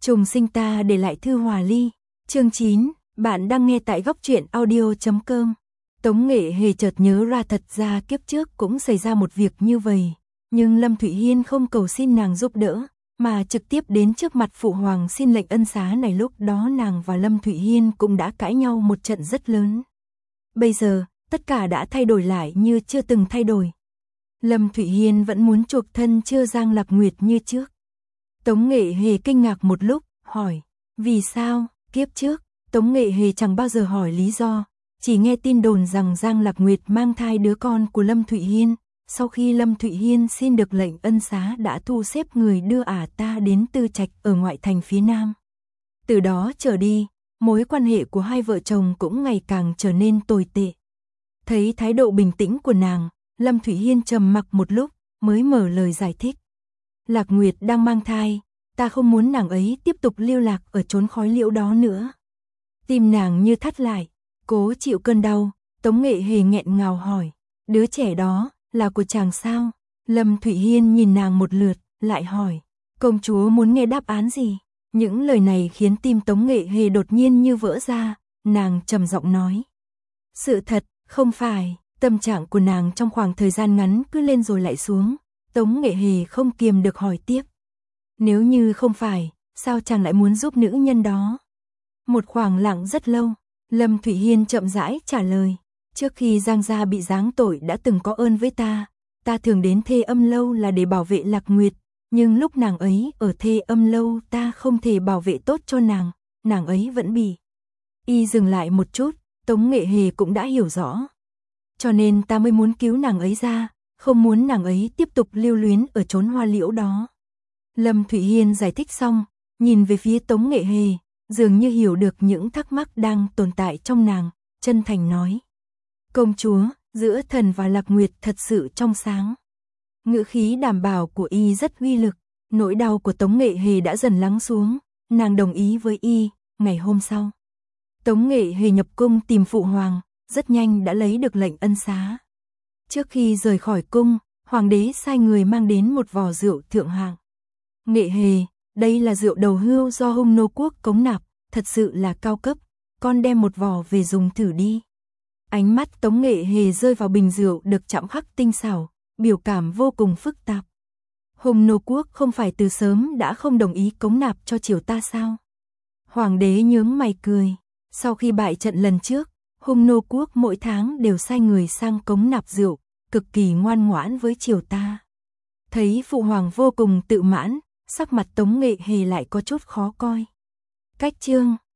Trùng sinh ta để lại thư hòa ly. Chương 9, bạn đang nghe tại góc truyện audio.com. Tống Nghệ Hề chợt nhớ ra thật ra kiếp trước cũng xảy ra một việc như vậy, nhưng Lâm Thụy Hiên không cầu xin nàng giúp đỡ, mà trực tiếp đến trước mặt phụ hoàng xin lệnh ân xá này. Lúc đó nàng và Lâm Thụy Hiên cũng đã cãi nhau một trận rất lớn. Bây giờ, tất cả đã thay đổi lại như chưa từng thay đổi. Lâm Thụy Hiên vẫn muốn chuộc thân chưa Giang Lạc Nguyệt như trước. Tống Nghệ Hề kinh ngạc một lúc, hỏi, vì sao? Kiếp trước, Tống Nghệ Hề chẳng bao giờ hỏi lý do, chỉ nghe tin đồn rằng Giang Lạc Nguyệt mang thai đứa con của Lâm Thụy Hiên. Sau khi Lâm Thụy Hiên xin được lệnh ân xá đã thu xếp người đưa ta đến Tư Trạch ở ngoại thành phía Nam. Từ đó trở đi, mối quan hệ của hai vợ chồng cũng ngày càng trở nên tồi tệ. Thấy thái độ bình tĩnh của nàng, Lâm Thụy Hiên trầm mặc một lúc, mới mở lời giải thích. Lạc Nguyệt đang mang thai, ta không muốn nàng ấy tiếp tục lưu lạc ở chốn khói liễu đó nữa. Tim nàng như thắt lại, cố chịu cơn đau. Tống Nghệ Hề nghẹn ngào hỏi, đứa trẻ đó là của chàng sao? Lâm Thụy Hiên nhìn nàng một lượt, lại hỏi, công chúa muốn nghe đáp án gì? Những lời này khiến tim Tống Nghệ Hề đột nhiên như vỡ ra, nàng trầm giọng nói. Sự thật, không phải. Tâm trạng của nàng trong khoảng thời gian ngắn cứ lên rồi lại xuống. Tống Nghệ Hề không kiềm được hỏi tiếp. Nếu như không phải, sao chàng lại muốn giúp nữ nhân đó? Một khoảng lặng rất lâu, Lâm Thụy Hiên chậm rãi trả lời. Trước khi Giang gia bị giáng tội đã từng có ơn với ta thường đến Thê Âm Lâu là để bảo vệ Lạc Nguyệt, nhưng lúc nàng ấy ở Thê Âm Lâu ta không thể bảo vệ tốt cho nàng ấy vẫn bị. Y dừng lại một chút, Tống Nghệ Hề cũng đã hiểu rõ. Cho nên ta mới muốn cứu nàng ấy ra, không muốn nàng ấy tiếp tục lưu luyến ở chốn hoa liễu đó. Lâm Thụy Hiên giải thích xong, nhìn về phía Tống Nghệ Hề, dường như hiểu được những thắc mắc đang tồn tại trong nàng, chân thành nói. Công chúa, giữa thần và Lạc Nguyệt thật sự trong sáng. Ngữ khí đảm bảo của y rất uy lực, nỗi đau của Tống Nghệ Hề đã dần lắng xuống, nàng đồng ý với y. Ngày hôm sau, Tống Nghệ Hề nhập cung tìm phụ hoàng, rất nhanh đã lấy được lệnh ân xá. Trước khi rời khỏi cung, hoàng đế sai người mang đến một vò rượu thượng hạng. Nghệ Hề, đây là rượu đầu hươu do Hung Nô quốc cống nạp, thật sự là cao cấp, con đem một vò về dùng thử đi. Ánh mắt Tống Nghệ Hề rơi vào bình rượu được chạm khắc tinh xảo, biểu cảm vô cùng phức tạp. Hung Nô quốc không phải từ sớm đã không đồng ý cống nạp cho triều ta sao? Hoàng đế nhướng mày cười, sau khi bại trận lần trước, Hung Nô quốc mỗi tháng đều sai người sang cống nạp rượu, cực kỳ ngoan ngoãn với triều ta. Thấy phụ hoàng vô cùng tự mãn, sắc mặt Tống Nghệ Hề lại có chút khó coi. Cách chương